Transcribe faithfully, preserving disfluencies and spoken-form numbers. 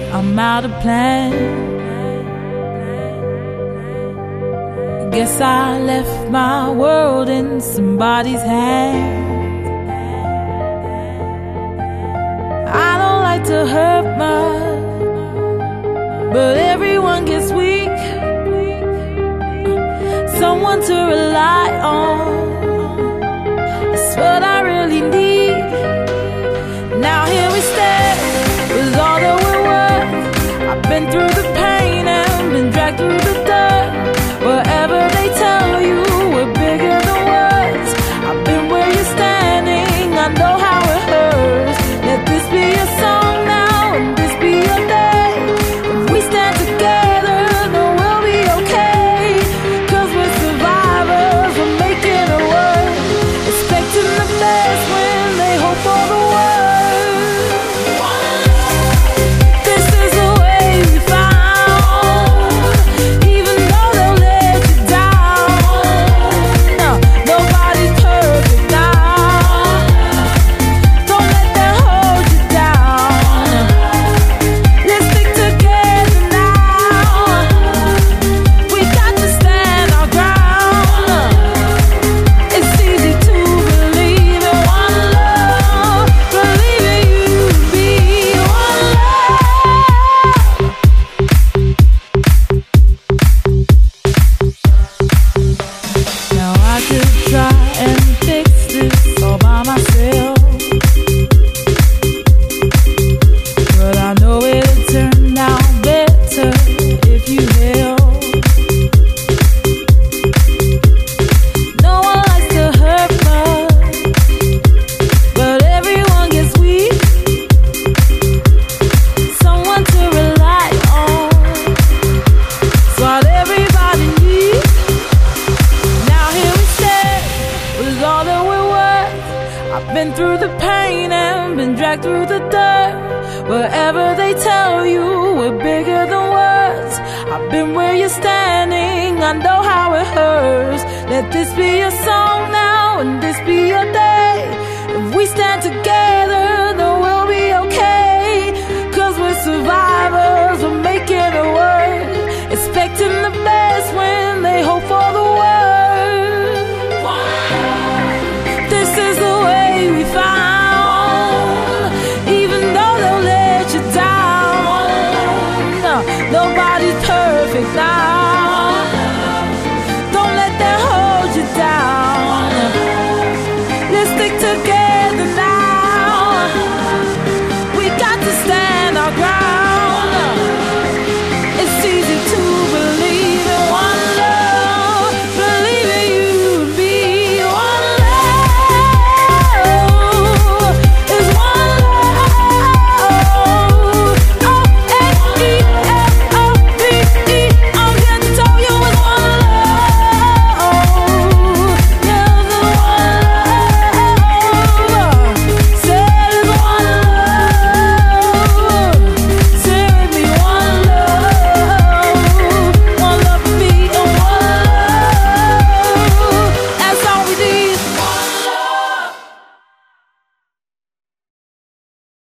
I'm out of plan. Guess I left my world in somebody's hands. I don't like to hurt much, but everyone gets weak. Someone to rely on, it's what I really need. Now here we stand, with all that we're worth. I've been through the pain and been dragged through the dirt. Wherever they tell you we're bigger than words, I've been where you're standing, I know how it hurts. Let this be a song now, and this be your day. If we stand together, then we'll be okay. Cause we're survivors, we're making it work. Expecting the best when they hope for the worst. Been through the pain and been dragged through the dirt. Wherever they tell you we're bigger than words, I've been where you're standing, I know how it hurts. Let this be a song now, and this be your day. If we stand together,